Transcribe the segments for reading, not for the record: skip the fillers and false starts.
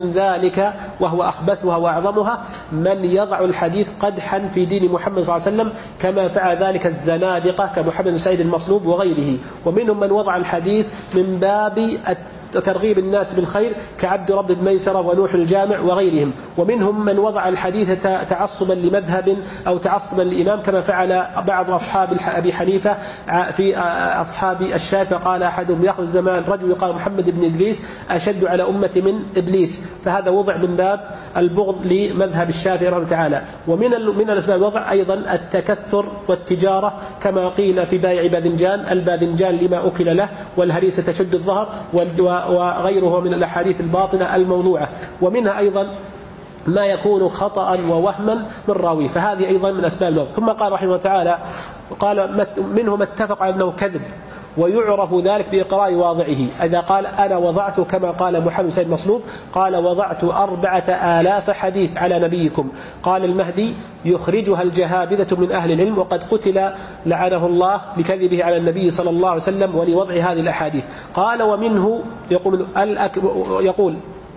ذلك وهو أخبثها وأعظمها من يضع الحديث قدحا في دين محمد صلى الله عليه وسلم كما فعل ذلك الزنادقة كمحمد بن سعيد المصلوب وغيره. ومنهم من وضع الحديث من باب ترغيب الناس بالخير كعبد رب بن ميسرة ونوح الجامع وغيرهم. ومنهم من وضع الحديث تعصبا لمذهب أو تعصبا للإمام كما فعل بعض أصحاب أبي حنيفة في أصحاب الشافعي. قال أحدهم يأخذ الزمان رجل يقال محمد بن إدريس أشد على أمة من إبليس، فهذا وضع من باب البغض لمذهب الشافعي رحمه تعالى. ومن الأسباب الوضع أيضا التكثر والتجارة كما قيل في بائع باذنجان الباذنجان لما أكل له والهريسة تشد الظهر وغيره من الأحاديث الباطلة الموضوعة. ومنها أيضا ما يكون خطأ ووهما من راوي، فهذه أيضا من أسباب الوضع. ثم قال رحمه تعالى قال منهم اتفق على أنه كذب ويعرف ذلك بإقرار واضعه. إذا قال أنا وضعت كما قال محمد سيد مصلوب قال وضعت 4000 حديث على نبيكم، قال المهدي يخرجها الجهابذة من أهل العلم وقد قتل لعنه الله بكذبه على النبي صلى الله عليه وسلم ولوضع هذه الأحاديث. قال ومنه يقول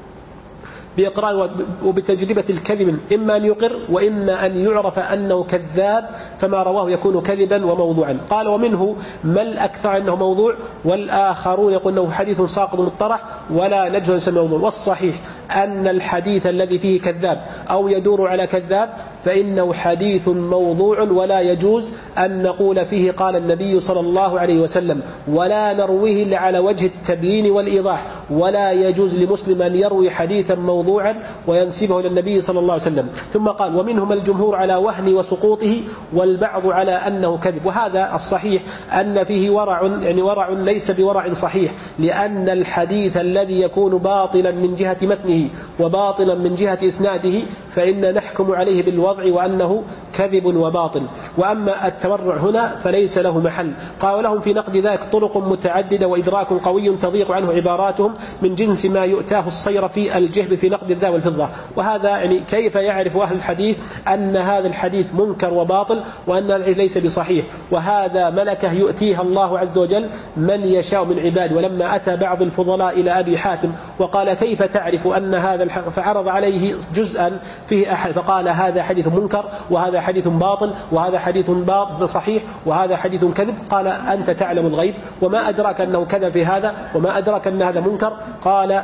بإقرار وبتجربة الكذب إما أن يقر وإما أن يعرف أنه كذاب فما رواه يكون كذبا وموضوعا. قال ومنه من الأكثر أنه موضوع والآخرون يقول أنه حديث ساقط مطرح ولا نجهل اسم موضوع. والصحيح أن الحديث الذي فيه كذاب أو يدور على كذاب فإنه حديث موضوع ولا يجوز أن نقول فيه قال النبي صلى الله عليه وسلم ولا نرويه إلا على وجه التبيين والإيضاح. ولا يجوز لمسلم أن يروي حديثا موضوعا وينسبه إلى النبي صلى الله عليه وسلم. ثم قال ومنهم الجمهور على وهن وسقوطه والبعض على أنه كذب. وهذا الصحيح أن فيه ورع، يعني ورع ليس بورع صحيح، لأن الحديث الذي يكون باطلا من جهة متنه وباطلا من جهة إسناده فإن نحكم عليه بالوضع وأنه كذب وباطل. وأما التورع هنا فليس له محل. قال لهم في نقد ذلك طرق متعددة وإدراك قوي تضيق عنه عباراتهم من جنس ما يؤتاه الصير في الجهب في نقد الذهب والفضة. وهذا يعني كيف يعرف أهل الحديث أن هذا الحديث منكر وباطل وأن هذا ليس بصحيح؟ وهذا ملكة يؤتيها الله عز وجل من يشاء من عباده. ولما أتى بعض الفضلاء إلى أبي حاتم وقال كيف تعرف أن هذا فعرض عليه جزءا فيه أحد فقال هذا حديث منكر وهذا حديث باطل وهذا حديث باطل صحيح وهذا حديث كذب. قال أنت تعلم الغيب وما أدراك أنه كذب في هذا وما أدراك أن هذا منكر. قال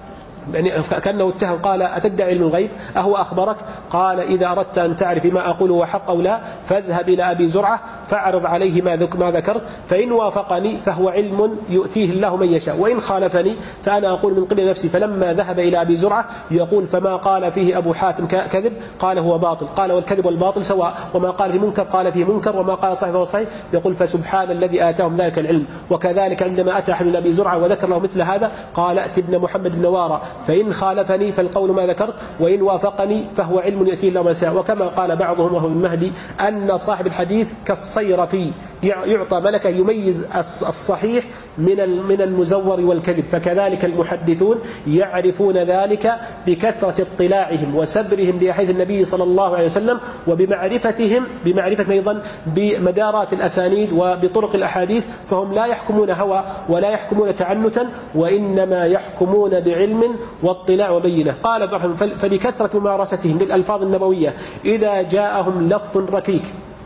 يعني كأنه اتهم قال أتدعي علم الغيب أهو أخبرك؟ قال إذا أردت أن تعرف ما أقوله وحق أو لا فاذهب إلى أبي زرعة فاعرض عليه ما ذكرت فإن وافقني فهو علم يؤتيه الله من يشاء وإن خالفني فأنا أقول من قبل نفسي. فلما ذهب إلى أبي زرعة يقول فما قال فيه أبو حاتم كذب قال هو باطل. قال والكذب والباطل سواء وما قال فيه منكر قال فيه منكر وما قال صحيح فهو صحيح. يقول فسبحان الذي آتاهم ذلك العلم. وكذلك عندما أتى أحد أبي زرعة وذكر له مثل هذا قال ائت ابن محمد بن وارى فإن خالفني فالقول ما ذكرت وإن وافقني فهو علم يأتيه الله من يشاء. وكما قال بعضهم وهو المهدي أن صاحب الحديث كالصيرفي يعطى ملكة يميز الصحيح من المزور والكذب. فكذلك المحدثون يعرفون ذلك بكثرة اطلاعهم وسبرهم بأحاديث النبي صلى الله عليه وسلم بمعرفة أيضا بمدارات الأسانيد وبطرق الأحاديث. فهم لا يحكمون هوى ولا يحكمون تعنتا وإنما يحكمون بعلم واطلاع وبينة. قال فلكثرة ممارستهم للألفاظ النبوية إذا جاءهم لفظ ركيك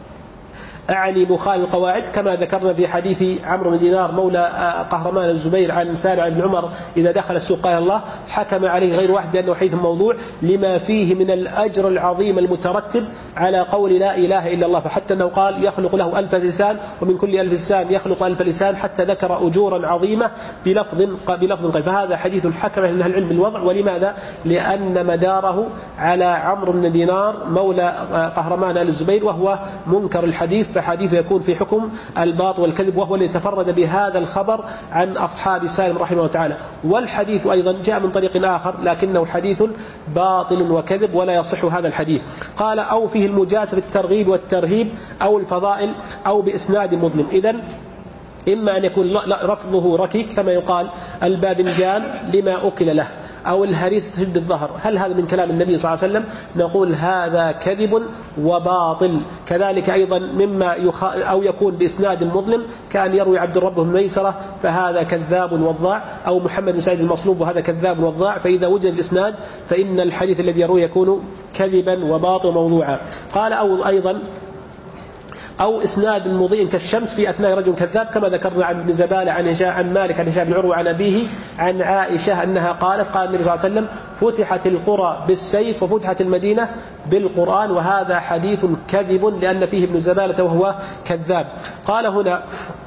أعني مخالف القواعد كما ذكرنا في حديث عمرو بن دينار مولى قهرمان الزبير عن سالم بن عمر إذا دخل السوق قال الله حكم عليه غير واحد بأنه حديث موضوع لما فيه من الأجر العظيم المترتب على قول لا إله إلا الله. فحتى أنه قال يخلق له 1000 لسان ومن كل 1000 لسان يخلق 1000 لسان حتى ذكر أجورا عظيمة بلفظ قليل. فهذا حديث حكم أهل العلم بالوضع. ولماذا؟ لأن مداره على عمرو بن دينار مولى قهرمان الزبير وهو منكر الحديث فحديث يكون في حكم الباطل والكذب وهو الذي تفرد بهذا الخبر عن أصحاب سالم رحمه الله تعالى. والحديث أيضا جاء من طريق آخر لكنه حديث باطل وكذب ولا يصح هذا الحديث. قال أو فيه المجازفة بالترغيب والترهيب أو الفضائل أو بإسناد مظلم. إذن إما أن يكون رفضه ركيك كما يقال الباذنجان لما أكل له أو الهريسة تشد الظهر، هل هذا من كلام النبي صلى الله عليه وسلم؟ نقول هذا كذب وباطل. كذلك أيضا مما أو يكون بإسناد مظلم، كان يروي عبد الرب بن ميسرة فهذا كذاب وضاع، أو محمد بن سعيد المصلوب وهذا كذاب وضاع، فإذا وجد الإسناد فإن الحديث الذي يروي يكون كذبا وباطل موضوعا. قال أو أيضا أو إسناد مضيء كالشمس في أثناء رجل كذاب، كما ذكرنا عن ابن زبالة عن مالك عن هشام بن عروة عن أبيه عن عائشة أنها قالت قال النبي صلى الله عليه وسلم فتحت القرى بالسيف وفتحت المدينة بالقرآن، وهذا حديث كذب لأن فيه ابن زبالة وهو كذاب. قال هنا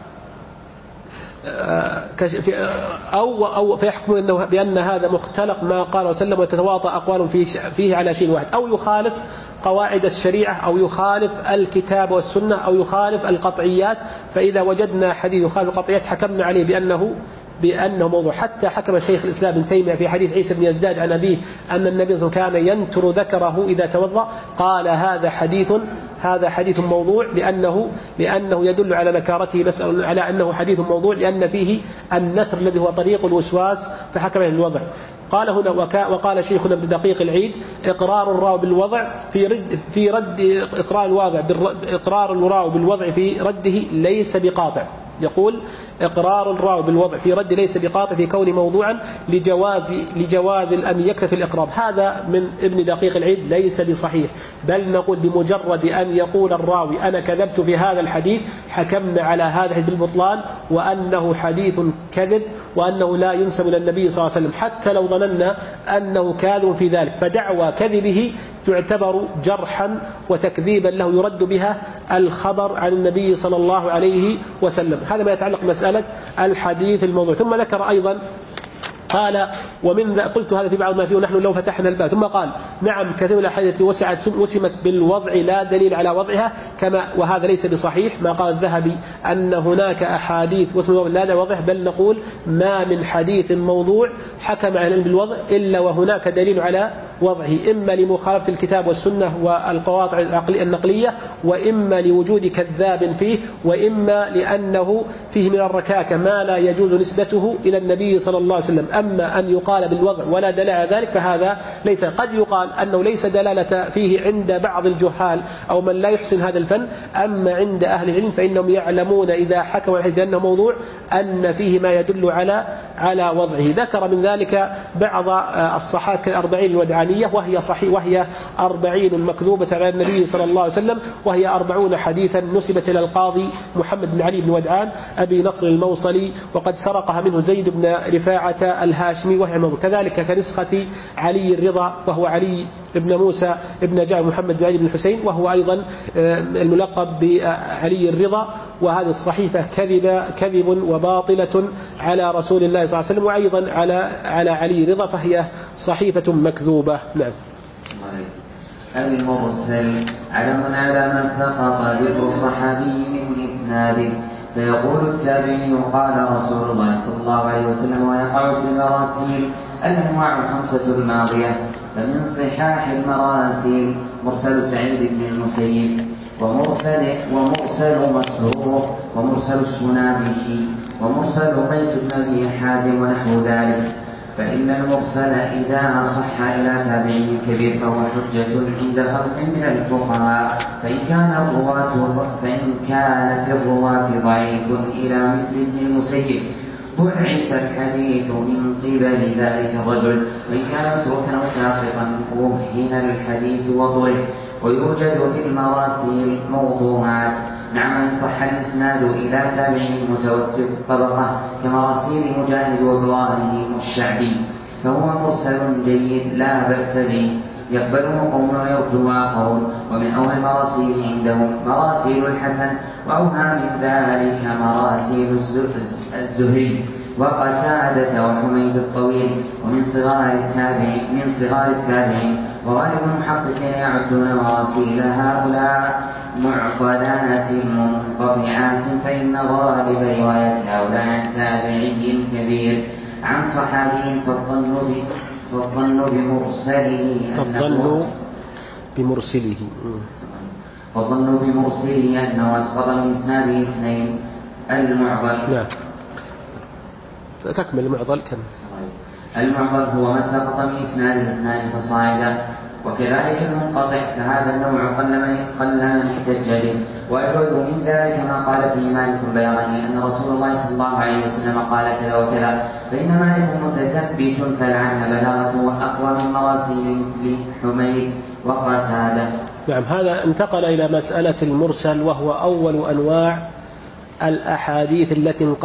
أو فيحكم بأن هذا مختلق ما قال وسلم وتتواطأ أقوال فيه على شيء واحد، أو يخالف قواعد الشريعة، أو يخالف الكتاب والسنة، أو يخالف القطعيات. فإذا وجدنا حديث يخالف القطعيات حكمنا عليه بأنه موضوع. حتى حكم شيخ الإسلام ابن تيمية في حديث عيسى بن يزداد عن أبيه أن النبي صلى الله عليه وسلم كان ينتر ذكره إذا توضأ، قال هذا حديث موضوع لأنه يدل على نكارته، نسأل على أنه حديث موضوع لأن فيه النتر الذي هو طريق الوسواس، فحكم عليه الوضع. قال هنا وقال شيخنا ابن دقيق العيد إقرار الراوي بالوضع في رد إقرار الراوي بالوضع في رده ليس بقاطع. يقول إقرار الراوي بالوضع في رد ليس بقاطع في كون موضوعا لجواز أن يكتفي الإقرار. هذا من ابن دقيق العيد ليس بصحيح، بل نقول بمجرد أن يقول الراوي أنا كذبت في هذا الحديث حكمنا على هذا بالبطلان، وأنه حديث كذب، وأنه لا ينسب إلى النبي صلى الله عليه وسلم حتى لو ظننا أنه كاذب في ذلك، فدعوى كذبه تعتبر جرحا وتكذيبا له يرد بها الخبر عن النبي صلى الله عليه وسلم. هذا ما يتعلق مسألة الحديث الموضوع. ثم ذكر أيضا قال قلت هذا في بعض ما فيه ونحن لو فتحنا الباب. ثم قال نعم كثير من الأحاديث وسمت بالوضع لا دليل على وضعها، وهذا ليس بصحيح ما قال الذهبي أن هناك أحاديث وسمت بالوضع لا دليل على وضعها، بل نقول ما من حديث موضوع حكم عليه بالوضع إلا وهناك دليل على وضعه، إما لمخالفة الكتاب والسنة والقواطع النقلية، وإما لوجود كذاب فيه، وإما لأنه فيه من الركاكة ما لا يجوز نسبته إلى النبي صلى الله عليه وسلم. أما أن يقال بالوضع ولا دليل على ذلك فهذا ليس. قد يقال أنه ليس دلالة فيه عند بعض الجهال أو من لا يحسن هذا الفن، أما عند أهل العلم فإنهم يعلمون إذا حكموا الحديث بأنه موضوع أن فيه ما يدل على وضعه. ذكر من ذلك بعض الصحاح كالأربعين الودعانية، وهي 40 مكذوبة على النبي صلى الله عليه وسلم، وهي 40 حديثا نسبت إلى القاضي محمد بن علي بن ودعان أبي نصر الموصلي، وقد سرقها منه زيد بن رفاعة الهاشمي وهي موضوع. كذلك كنسخة علي الرضا وهو علي ابن موسى ابن جعفر محمد بن علي بن الحسين، وهو أيضا الملقب بعلي الرضا، وهذه الصحيفة كذب وباطلة على رسول الله صلى الله عليه وسلم، وأيضا على علي الرضا، فهي صحيفة مكذوبة. نعم. المرسل علم على من سقط ذكر صحابي من إسناده، فيقول التابعي قال رسول الله صلى الله عليه وسلم، ويقع في المراسيل الأنواع الخمسة الماضية. فمن صحاح المراسيل مرسل سعيد بن المسيب، ومرسل مسروق، ومرسل السنابحي، ومرسل قيس بن أبي حازم ونحو ذلك. فإن المرسل إذا صح إلى تابعي كبير فهو حجة عند خلق من الفقهاء، فإن كان في الرواة ضعيف إلى مثل ابن المسيب ضعف الحديث من قبل ذلك الرجل، وإن كان متروكا أو ساقطا وهن الحديث وضعف. ويوجد في المراسيل موضوعات، نعم إن صح الإسناد إلى تابعي متوسط الطبقة كمراسيل مجاهد وإبراهيم الشعبي، فهو مرسل جيد لا بأس به، يقبله قوم ويرده آخرون. ومن أوهى المراسيل عندهم مراسيل الحسن، وأوهى من ذلك مراسيل الزهري وقتادة وحميد الطويل، ومن صغار التابعين. وغالب المحققين يعدون مراسيل هؤلاء معقدات منقطعات، فإن غالب رواية هؤلاء عن تابعي كبير عن صحابي فالظن بمرسله أنه أسقط من إسناده اثنين. المعضل. نعم. تكمل المعضل كم؟ المعضل هو ما سقط من إسناده اثنان فصاعدا. وكذلك المنقطع، فهذا النوع قل من احتج به. وأجود من ذلك ما قال فيه مالك البيراني أن رسول الله صلى الله عليه وسلم قال كذا وكذا، فإن مالك متثبت فلعن بلاغته أقوى من مراسيل مثل حميد وقتادة. نعم. هذا انتقل إلى مسألة المرسل، وهو أول أنواع الأحاديث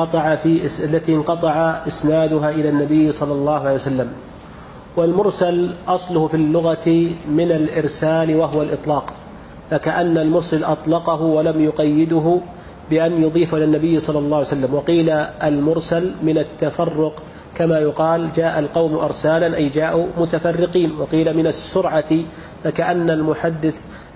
التي انقطع إسنادها إلى النبي صلى الله عليه وسلم. والمرسل أصله في اللغة من الإرسال وهو الإطلاق، فكأن المرسل أطلقه ولم يقيده بأن يضيف إلى النبي صلى الله عليه وسلم. وقيل المرسل من التفرق، كما يقال جاء القوم أرسالا أي جاءوا متفرقين. وقيل من السرعة، فكأن المحدث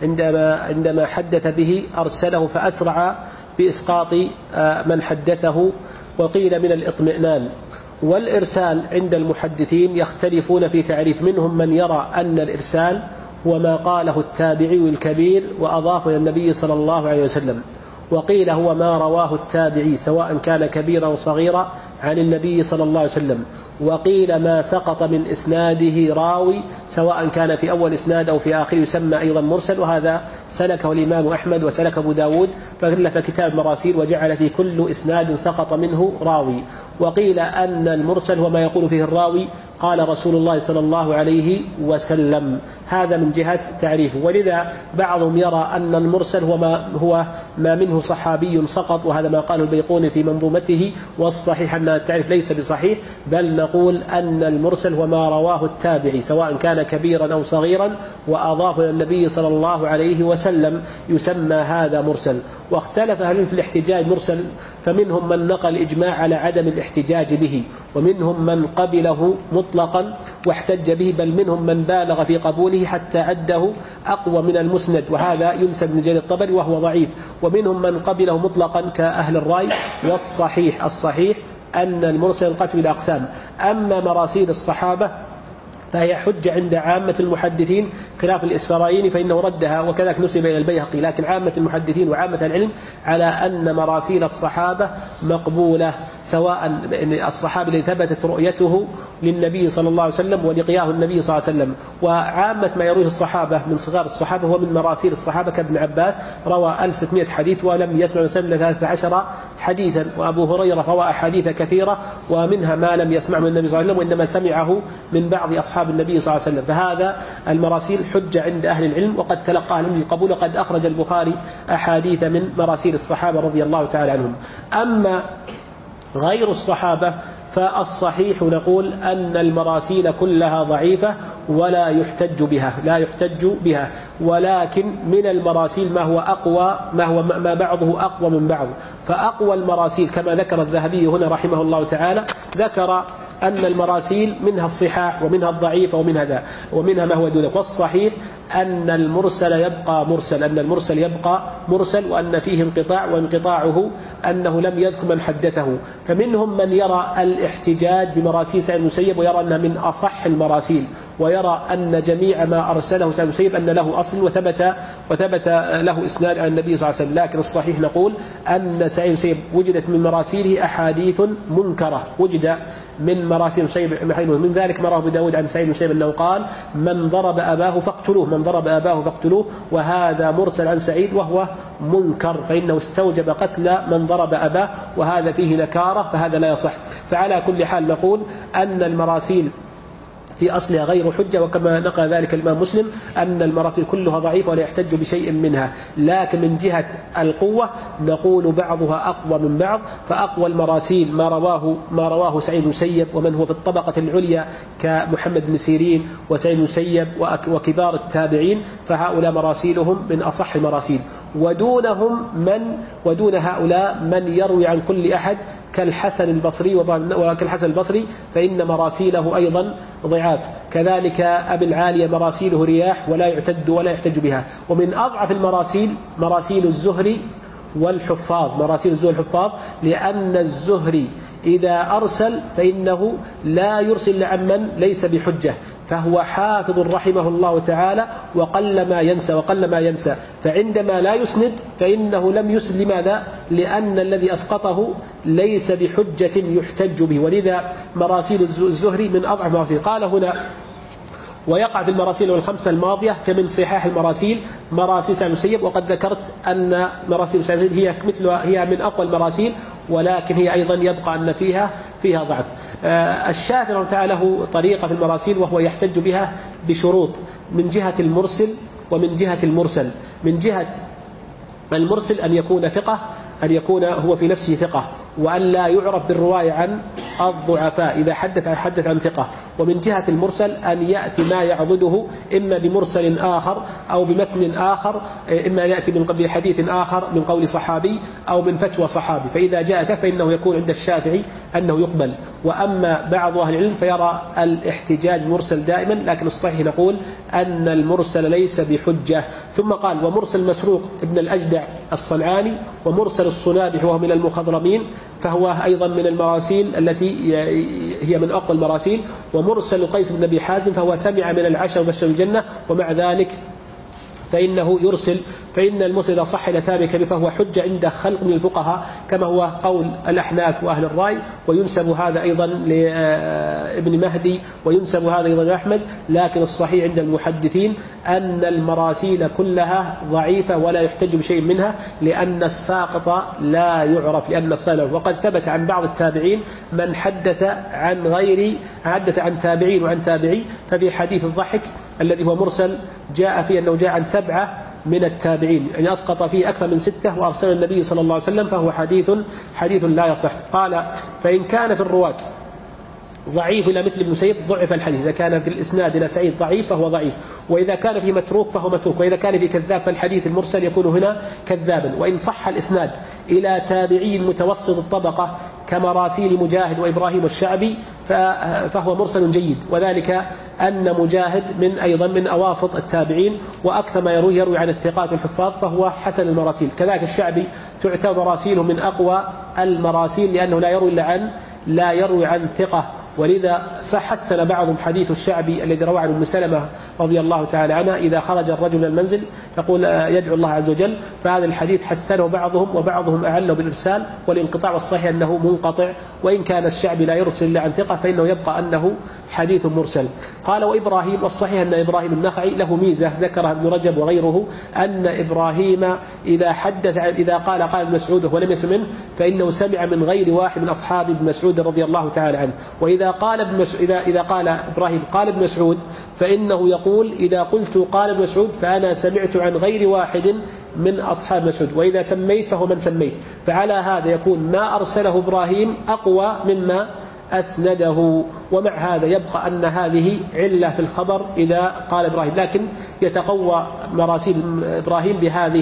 عندما حدث به أرسله فأسرع بإسقاط من حدثه. وقيل من الإطمئنان. والإرسال عند المحدثين يختلفون في تعريف، منهم من يرى أن الإرسال هو ما قاله التابعي الكبير وأضاف إلى النبي صلى الله عليه وسلم. وقيل هو ما رواه التابعي سواء كان كبيرا أو صغيرا عن النبي صلى الله عليه وسلم. وقيل ما سقط من إسناده راوي سواء كان في أول إسناد أو في آخر يسمى أيضا مرسل، وهذا سلكه الإمام أحمد وسلك أبو داود، فألف كتاب مراسيل وجعل في كل إسناد سقط منه راوي. وقيل أن المرسل هو ما يقول فيه الراوي قال رسول الله صلى الله عليه وسلم. هذا من جهة تعريفه. ولذا بعضهم يرى أن المرسل هو ما منه صحابي سقط، وهذا ما قاله البيقوني في منظومته. والصحيح أن التعريف ليس بصحيح، بل نقول أن المرسل هو ما رواه التابعي سواء كان كبيرا أو صغيرا وأضاف إلى النبي صلى الله عليه وسلم، يسمى هذا مرسل. واختلف أهل في الاحتجاج مرسل، فمنهم من نقل إجماع على عدم الاحتجاج به، ومنهم من قبله مطلقا واحتج به، بل منهم من بالغ في قبوله حتى عده أقوى من المسند، وهذا ينسب من جرير الطبري وهو ضعيف. ومنهم من قبله مطلقا كأهل الرأي. والصحيح أن المرسل ينقسم إلى أقسام. أما مراسيل الصحابة فهي حجة عند عامة المحدثين، خلاف الإسفرايني فإنه ردها، وكذلك نسب إلى البيهقي. لكن عامة المحدثين وعامة العلم على أن مراسيل الصحابة مقبولة، سواء الصحابي الذي ثبتت رؤيته للنبي صلى الله عليه وسلم ولقياه النبي صلى الله عليه وسلم. وعامة ما يرويه الصحابة من صغار الصحابة هو من مراسيل الصحابة، كابن عباس روى 1600 حديث ولم يسمع وسلم 13 حديثا. وأبو هريرة روى أحاديث كثيرة ومنها ما لم يسمع من النبي صلى الله عليه وسلم وإنما سمعه من بعض أصحاب النبي صلى الله عليه وسلم. فهذا المراسيل حجة عند أهل العلم، وقد تلقى أهل العلم القبول، وقد أخرج البخاري أحاديث من مراسيل الصحابة رضي الله تعالى عنهم. أما غير الصحابة فالصحيح نقول أن المراسيل كلها ضعيفة ولا يحتج بها، ولكن من المراسيل ما هو أقوى، ما بعضه أقوى من بعض. فأقوى المراسيل كما ذكر الذهبي هنا رحمه الله تعالى، ذكر أن المراسيل منها الصحاح ومنها الضعيف ومنها ما هو دونه. والصحيح أن المرسل يبقى مرسل، وأن فيه انقطاع، وانقطاعه أنه لم يذكر من حدثه. فمنهم من يرى الاحتجاج بمراسيل سعيد المسيب ويرى أنها من أصح المراسيل، ويرى أن جميع ما أرسله سعيد المسيب أن له أصل وثبت له إسناد عن النبي صلى الله عليه وسلم. لكن الصحيح نقول أن سعيد المسيب وجدت من مراسيله أحاديث منكرة، وجد من مراسيل المسيب من ذلك ما رواه أبو داود عن سعيد المسيب أنه قال من ضرب أباه فاقتلوه، وهذا مرسل عن سعيد وهو منكر، فإنه استوجب قتل من ضرب أباه، وهذا فيه نكارة، فهذا لا يصح. فعلى كل حال نقول أن المراسيل في أصلها غير حجة، وكما نقل ذلك الإمام مسلم أن المراسيل كلها ضعيفة ولا يحتج بشيء منها. لكن من جهة القوة نقول بعضها أقوى من بعض. فأقوى المراسيل ما رواه سعيد المسيب ومن هو في الطبقة العليا كمحمد بن سيرين وسعيد المسيب وكبار التابعين، فهؤلاء مراسيلهم من أصح المراسيل. ودون هؤلاء من يروي عن كل أحد كالحسن البصري فإن مراسيله أيضا ضعاف. كذلك أبي العالية مراسيله رياح ولا يحتج بها. ومن أضعف المراسيل مراسيل الزهري والحفاظ، لأن الزهري إذا أرسل فإنه لا يرسل عمن ليس بحجة، فهو حافظ رحمه الله تعالى وقل ما ينسى فعندما لا يسند فإنه لم يسند. لماذا؟ لأن الذي أسقطه ليس بحجة يحتج به، ولذا مراسيل الزهري من أضعف المراسيل. قال هنا ويقع في المراسيل الخمسة الماضية كمن صحاح المراسيل مراسيل سعيد المسيب، وقد ذكرت أن مراسيل سعيد المسيب هي من أقوى المراسيل، ولكن هي أيضا يبقى أن فيها ضعف. الشافعي رحمه الله له طريقة في المراسيل وهو يحتج بها بشروط من جهة المرسل ومن جهة المرسل. من جهة المرسل أن يكون ثقة، أن يكون هو في نفسه ثقة، وأن لا يعرف بالرواية عن الضعفاء إذا حدث عن ثقة. ومن جهة المرسل أن يأتي ما يعضده إما بمرسل آخر أو بمتن آخر، إما يأتي من قبل حديث آخر من قول صحابي أو من فتوى صحابي، فإذا جاء فإنه يكون عند الشافعي أنه يقبل. وأما بعض أهل العلم فيرى الاحتجاج مرسل دائما، لكن الصحيح نقول أن المرسل ليس بحجة. ثم قال ومرسل مسروق ابن الأجدع الصنعاني ومرسل الصنابح وهو من المخضرمين فهو أيضا من المراسيل التي هي من أقوى المراسيل. ومرسل قيس بن أبي حازم فهو سمع من العشر وبشر الجنة، ومع ذلك فإنه يرسل، فإن المرسل إذا صح إلى ثابت كبير فهو حجة عند خلق من الفقهاء كما هو قول الأحناف وأهل الرأي، وينسب هذا أيضا لابن مهدي وينسب هذا أيضا لأحمد. لكن الصحيح عند المحدثين أن المراسيل كلها ضعيفة ولا يحتج بشيء منها، لأن الساقط لا يعرف، لأن الصالح. وقد ثبت عن بعض التابعين من حدث عن تابعين وعن تابعي، ففي حديث الضحك الذي هو مرسل جاء فيه أنه جاء عن 7 من التابعين، يعني أسقط فيه أكثر من 6 وأرسل النبي صلى الله عليه وسلم، فهو حديث لا يصح. قال فإن كان في الرواة ضعيف إلى مثل ابن سيب ضعف الحديث، إذا كان في الإسناد إلى سعيد ضعيف فهو ضعيف، وإذا كان في متروك فهو متروك، وإذا كان في كذاب فالحديث المرسل يكون هنا كذابا. وإن صح الإسناد إلى تابعي متوسط الطبقة كمراسيل مجاهد وإبراهيم الشعبي فهو مرسل جيد، وذلك أن مجاهد أيضا من أواسط التابعين، وأكثر ما يروي عن الثقات والحفاظ، فهو حسن المراسيل. كذلك الشعبي تعتبر مراسيله من أقوى المراسيل لأنه لا يروي عن ثقة، ولذا حسن بعضهم حديث الشعبي الذي روى عن أم سلمة رضي الله تعالى عنها إذا خرج الرجل من المنزل يقول يدعو الله عز وجل، فهذا الحديث حسنه بعضهم وبعضهم أعله بالإرسال والانقطاع، والصحيح أنه منقطع، وإن كان الشعبي لا يرسل إلا عن ثقة فإنه يبقى أنه حديث مرسل. قال وإبراهيم، والصحيح أن إبراهيم النخعي له ميزة ذكرها ابن رجب وغيره، أن إبراهيم إذا قال ابن مسعود ولم يسمع منه فإنه سمع من غير واحد من أصحاب ابن مسعود رضي الله تعالى عنه. وإذا قال إبراهيم قال ابن مسعود فإنه يقول إذا قلت قال ابن مسعود فأنا سمعت عن غير واحد من أصحاب مسعود، وإذا سميت فهو من سميت. فعلى هذا يكون ما أرسله إبراهيم أقوى مما أسنده. ومع هذا يبقى أن هذه علة في الخبر إذا قال إبراهيم، لكن يتقوى مراسيل إبراهيم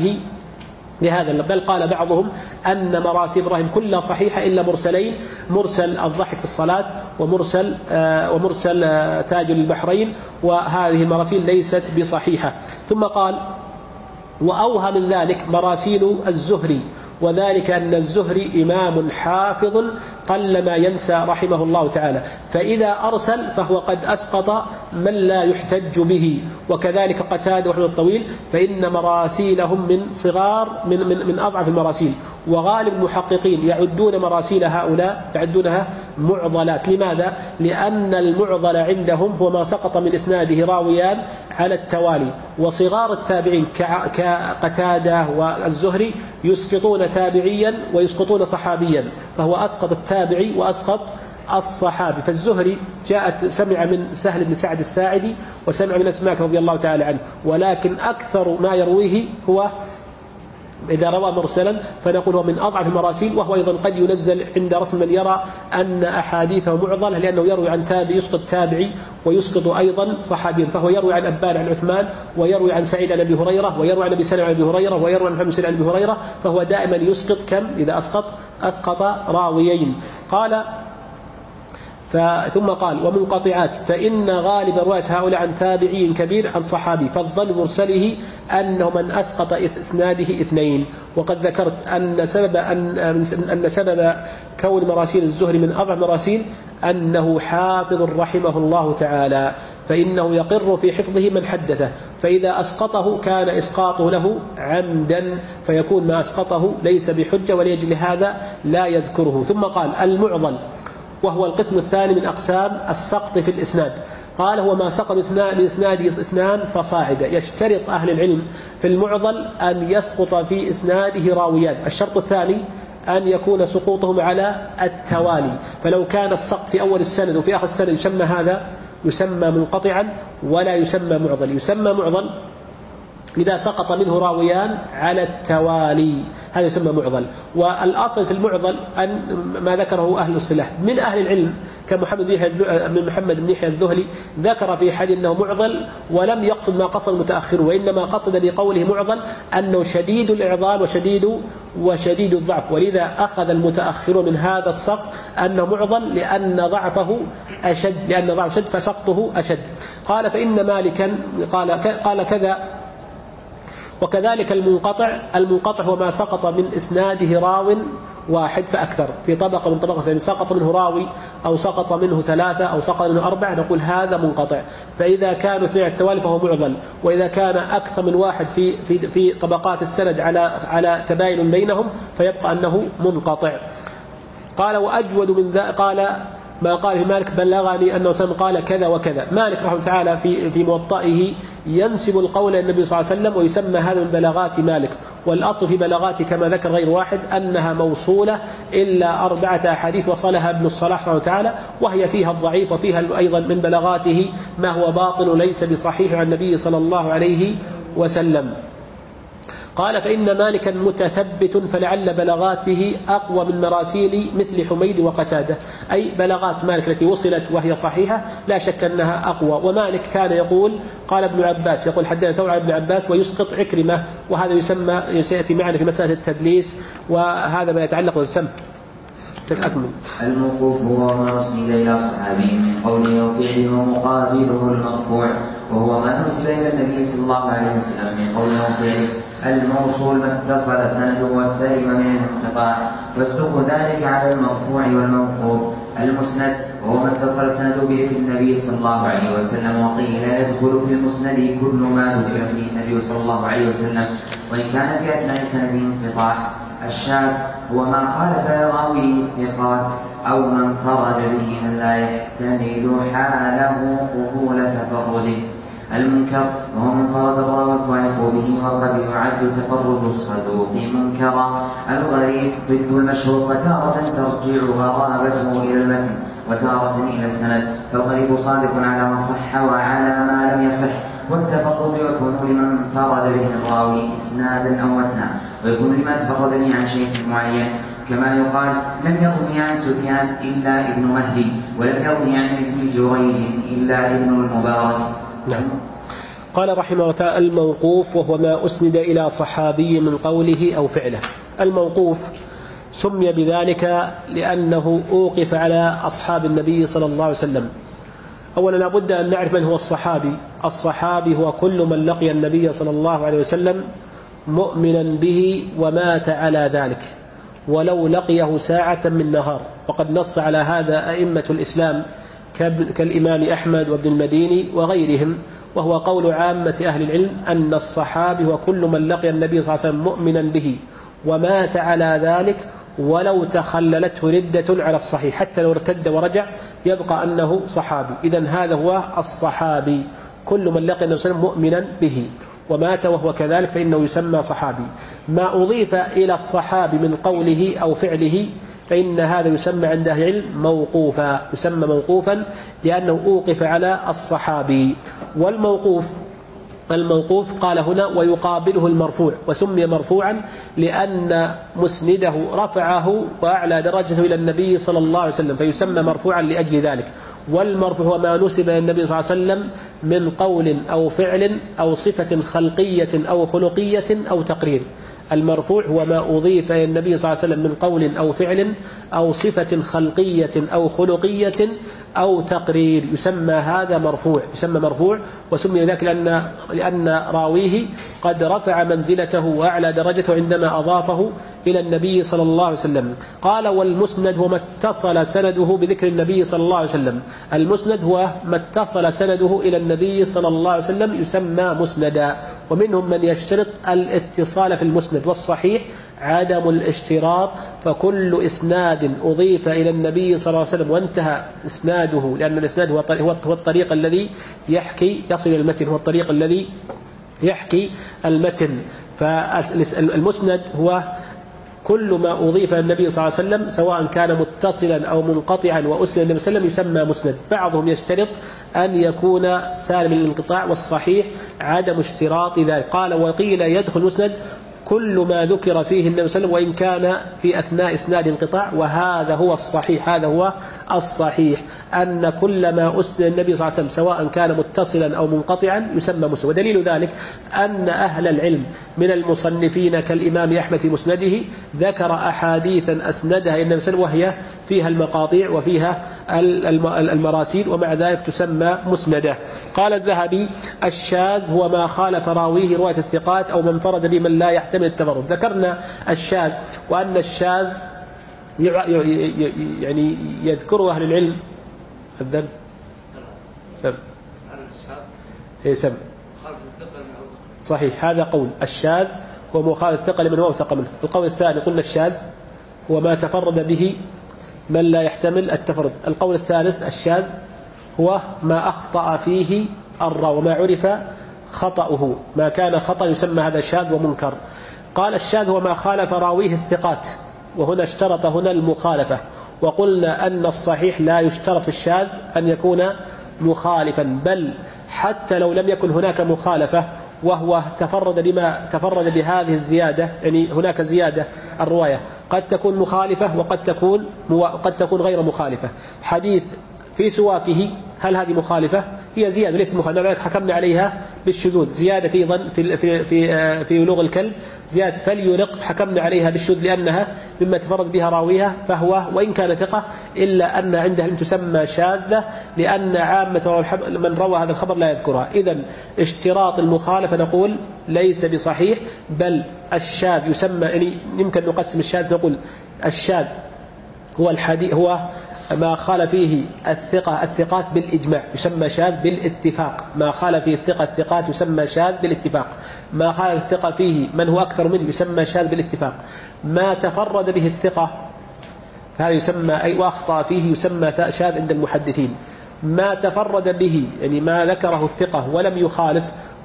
بهذا، بل قال بعضهم أن مراسيل إبراهيم كلها صحيحة إلا مرسلين، مرسل الضحك في الصلاة ومرسل تاج البحرين، وهذه المراسيل ليست بصحيحة. ثم قال وأوهى من ذلك مراسيل الزهري، وذلك أن الزهري إمام حافظ قلما ينسى رحمه الله تعالى، فإذا أرسل فهو قد أسقط من لا يحتج به. وكذلك قتادة وابن الطويل فإن مراسيلهم من أضعف المراسيل، وغالب المحققين يعدون مراسيل هؤلاء يعدونها معضلات. لماذا؟ لأن المعضل عندهم هو ما سقط من إسناده راويان على التوالي، وصغار التابعين كقتادة والزهري يسقطون تابعيا ويسقطون صحابيا، فهو أسقط التابعي وأسقط الصحابي. فالزهري سمع من سهل بن سعد الساعدي وسمع من أسماك رضي الله تعالى عنه، ولكن أكثر ما يرويه هو إذا روى مرسلا فنقول هو من أضعف المراسيل، وهو أيضا قد ينزل عند رسم من يرى أن أحاديثه معضلة، لأنه يروي عن تابعي يسقط تابعي ويسقط أيضا صحابي، فهو يروي عن أبان عن عثمان، ويروي عن سعيد عن أبي هريرة، ويروي عن أبي سلمة عن أبي هريرة، ويروي عن محمد عن أبي هريرة، فهو دائما يسقط كم إذا أسقط راويين. قال ثم قال ومنقطعات، فإن غالب رواية هؤلاء عن تابعي كبير عن صحابي، فالظن مرسله أنه من أسقط إسناده 2. وقد ذكرت أن سبب كون مراسيل الزهري من أضعف مراسيل أنه حافظ رحمه الله تعالى، فإنه يقر في حفظه من حدثه، فإذا أسقطه كان إسقاطه له عمدا فيكون ما أسقطه ليس بحجة، ولأجل هذا لا يذكره. ثم قال المعضل وهو القسم الثاني من أقسام السقط في الإسناد. قال هو ما سقط من إسناده 2 فصاعدا. يشترط أهل العلم في المعضل أن يسقط في إسناده راويان. الشرط الثاني أن يكون سقوطهم على التوالي، فلو كان السقط في أول السند وفي آخر السند يسمى هذا يسمى منقطعا ولا يسمى معضل. يسمى معضل إذا سقط منه راويان على التوالي، هذا يسمى معضل. والأصل في المعضل أن ما ذكره أهل الصلاح من أهل العلم كمحمد بن يحيى الذهلي ذكر في حديث أنه معضل، ولم يقصد ما قصد المتأخر، وإنما قصد بقوله معضل أنه شديد الإعضال وشديد الضعف، ولذا أخذ المتأخر من هذا السقط أنه معضل لأن ضعفه أشد فسقطه أشد. قال فإن مالكا قال كذا. وكذلك المنقطع هو ما سقط من إسناده راو واحد فأكثر في طبقة من طبقة، يعني سقط منه راوي أو سقط منه 3 أو سقط منه 4 نقول هذا منقطع. فإذا كانوا 2 على التوالي فهو معضل، وإذا كان أكثر من واحد في طبقات السند على تباين بينهم فيبقى أنه منقطع. قال وأجود من ذا قال ما قال في مالك بلغني أنه سلم قال كذا وكذا. مالك رحمه الله تعالى في موطئه ينسب القول للنبي صلى الله عليه وسلم ويسمى هذا من بلاغات مالك. والأصل في بلاغاته كما ذكر غير واحد أنها موصولة إلا 4 أحاديث وصلها ابن الصلاح رحمه الله تعالى، وهي فيها الضعيف وفيها أيضا من بلاغاته ما هو باطل ليس بصحيح عن النبي صلى الله عليه وسلم. قال فإن مالكا متثبت فلعل بلاغاته أقوى من مراسيل مثل حميد وقتادة، أي بلاغات مالك التي وصلت وهي صحيحة لا شك أنها أقوى. ومالك كان يقول قال ابن عباس يقول حدثنا ثور عن ابن عباس ويسقط عكرمة، وهذا يسمى سيأتي معنا في مسألة التدليس، وهذا ما يتعلق بالسمع. أكمل. الموقوف هو ما نسب إلى صحابي من قوله وفعله ومقابله المرفوع، وهو ما نسب إلى النبي صلى الله عليه وسلم من قوله وفعله. الموصول ما اتصل سنده والسلم من الانقطاع، واسلك ذلك على المرفوع والموقوف. المسند وهو ما اتصل سنده بذكر النبي صلى الله عليه وسلم، وقيل لا يدخل في المسند كل ما ذكر فيه النبي صلى الله عليه وسلم وإن كان في أثناء سنده انقطاع. الشاذ هو ما خالف راويه الثقات أو من فرد به من لا يحتمل حاله قبول تفرده. المنكر وهو من فرد الراوي الضعيف به، وقد يعد تفرد الصدوق منكرا. الغريب ضد المشهور، وتارة ترجع غرابته إلى المتن وتارة إلى السند، فالغريب صادق على ما صح وعلى ما لم يصح، والتفرد يكون لمن فرد به الراوي إسنادا أو متنا، ويكون لما تفرد به عن شيخ معين، كما يقال لم يروه عن سفيان إلا ابن مهدي، ولم يروه عن ابن جريج إلا ابن المبارك. نعم. قال رحمه الله تعالى الموقوف وهو ما أسند إلى صحابي من قوله أو فعله. الموقوف سمي بذلك لأنه أوقف على أصحاب النبي صلى الله عليه وسلم. أولا لابد أن نعرف من هو الصحابي. الصحابي هو كل من لقي النبي صلى الله عليه وسلم مؤمنا به ومات على ذلك ولو لقيه ساعة من نهار، وقد نص على هذا أئمة الإسلام كالإمام أحمد وابن المديني وغيرهم، وهو قول عامة أهل العلم أن الصحابي هو كل من لقي النبي صلى الله عليه وسلم مؤمنا به ومات على ذلك ولو تخللته ردة على الصحيح، حتى لو ارتد ورجع يبقى أنه صحابي. إذن هذا هو الصحابي، كل من لقي النبي صلى الله عليه وسلم مؤمنا به ومات وهو كذلك فإنه يسمى صحابي. ما أضيف إلى الصحابي من قوله أو فعله فإن هذا يسمى عند أهل العلم موقوفا، يسمى موقوفا لأنه أوقف على الصحابي. والموقوف قال هنا ويقابله المرفوع، وسمي مرفوعا لأن مسنده رفعه وأعلى درجته إلى النبي صلى الله عليه وسلم فيسمى مرفوعا لأجل ذلك. والمرفوع هو ما نسب إلى النبي صلى الله عليه وسلم من قول أو فعل أو صفة خلقية أو خلقية أو تقرير. المرفوع هو ما أضيف إلى النبي صلى الله عليه وسلم من قول أو فعل أو صفة خلقية أو خلقية أو تقرير، يسمى هذا مرفوع، يسمى مرفوع. وسمي ذلك لأن راويه قد رفع منزلته وأعلى درجته عندما أضافه إلى النبي صلى الله عليه وسلم. قال والمسند هو ما اتصل سنده بذكر النبي صلى الله عليه وسلم. المسند هو ما اتصل سنده إلى النبي صلى الله عليه وسلم يسمى مسندا. ومنهم من يشترط الاتصال في المسند، والصحيح عدم الاشتراط، فكل إسناد أضيف إلى النبي صلى الله عليه وسلم وانتهى إسناده، لأن الإسناد هو الطريق الذي يصل المتن، هو الطريق الذي يحكي المتن. فالمسند هو كل ما أضيف النبي صلى الله عليه وسلم سواء كان متصلا أو منقطعا وأسند النبي صلى الله عليه وسلم يسمى مسند. بعضهم يشترط أن يكون سالم الانقطاع، والصحيح عدم اشتراط ذلك. قال وقيل يدخل مسند كل ما ذكر فيه النبي صلى الله عليه وسلم وإن كان في أثناء إسناد انقطاع، وهذا هو الصحيح. هذا هو الصحيح أن كل ما أسند النبي صلى الله عليه وسلم سواء كان متصلا أو منقطعا يسمى مسند. ودليل ذلك أن أهل العلم من المصنفين كالإمام أحمد في مسنده ذكر أحاديثا أسندها إلى النبي صلى الله عليه وسلم وهي فيها المقاطيع وفيها المراسيل، ومع ذلك تسمى مسندة. قال الذهبي الشاذ هو ما خالف راويه رواية الثقات أو من فرد بمن لا يحتمل التفرد. ذكرنا الشاذ، وأن الشاذ يعني يذكره أهل العلم الذنب سم صحيح. هذا قول الشاذ هو مخالف الثقة لمن هو أوثق منه. القول الثاني قلنا الشاذ هو ما تفرد به من لا يحتمل التفرد. القول الثالث الشاذ هو ما أخطأ فيه الراوي وما عرف خطأه، ما كان خطأ يسمى هذا شاذ ومنكر. قال الشاذ هو ما خالف راويه الثقات، وهنا اشترط هنا المخالفة. وقلنا أن الصحيح لا يشترط في الشاذ أن يكون مخالفا، بل حتى لو لم يكن هناك مخالفة وهو تفرد بهذه الزيادة، يعني هناك زيادة الرواية قد تكون مخالفة وقد تكون غير مخالفة. حديث في سواكه هل هذه مخالفة؟ هي زيادة ليس مخالفة، حكمنا عليها بالشذوذ. زيادة أيضا في بلوغ الكلب زيادة فليرق حكمنا عليها بالشذوذ لأنها مما تفرد بها راويها، فهو وإن كان ثقة إلا أن عندها تسمى شاذة لأن عامة من روى هذا الخبر لا يذكرها. إذن اشتراط المخالفة نقول ليس بصحيح، بل الشاذ يسمى، يعني يمكن نقسم الشاذ نقول الشاذ هو الحديث هو ما خالف فيه الثقات بالإجماع يسمى شاذ بالاتفاق. ما خالف فيه الثقات يسمى شاذ بالاتفاق. ما خالف الثقة فيه من هو أكثر منه يسمى شاذ بالاتفاق. ما تفرد به الثقة فهذا يسمى وأخطأ فيه يسمى شاذ عند المحدثين. ما تفرد به يعني ما ذكره الثقة ولم يخالف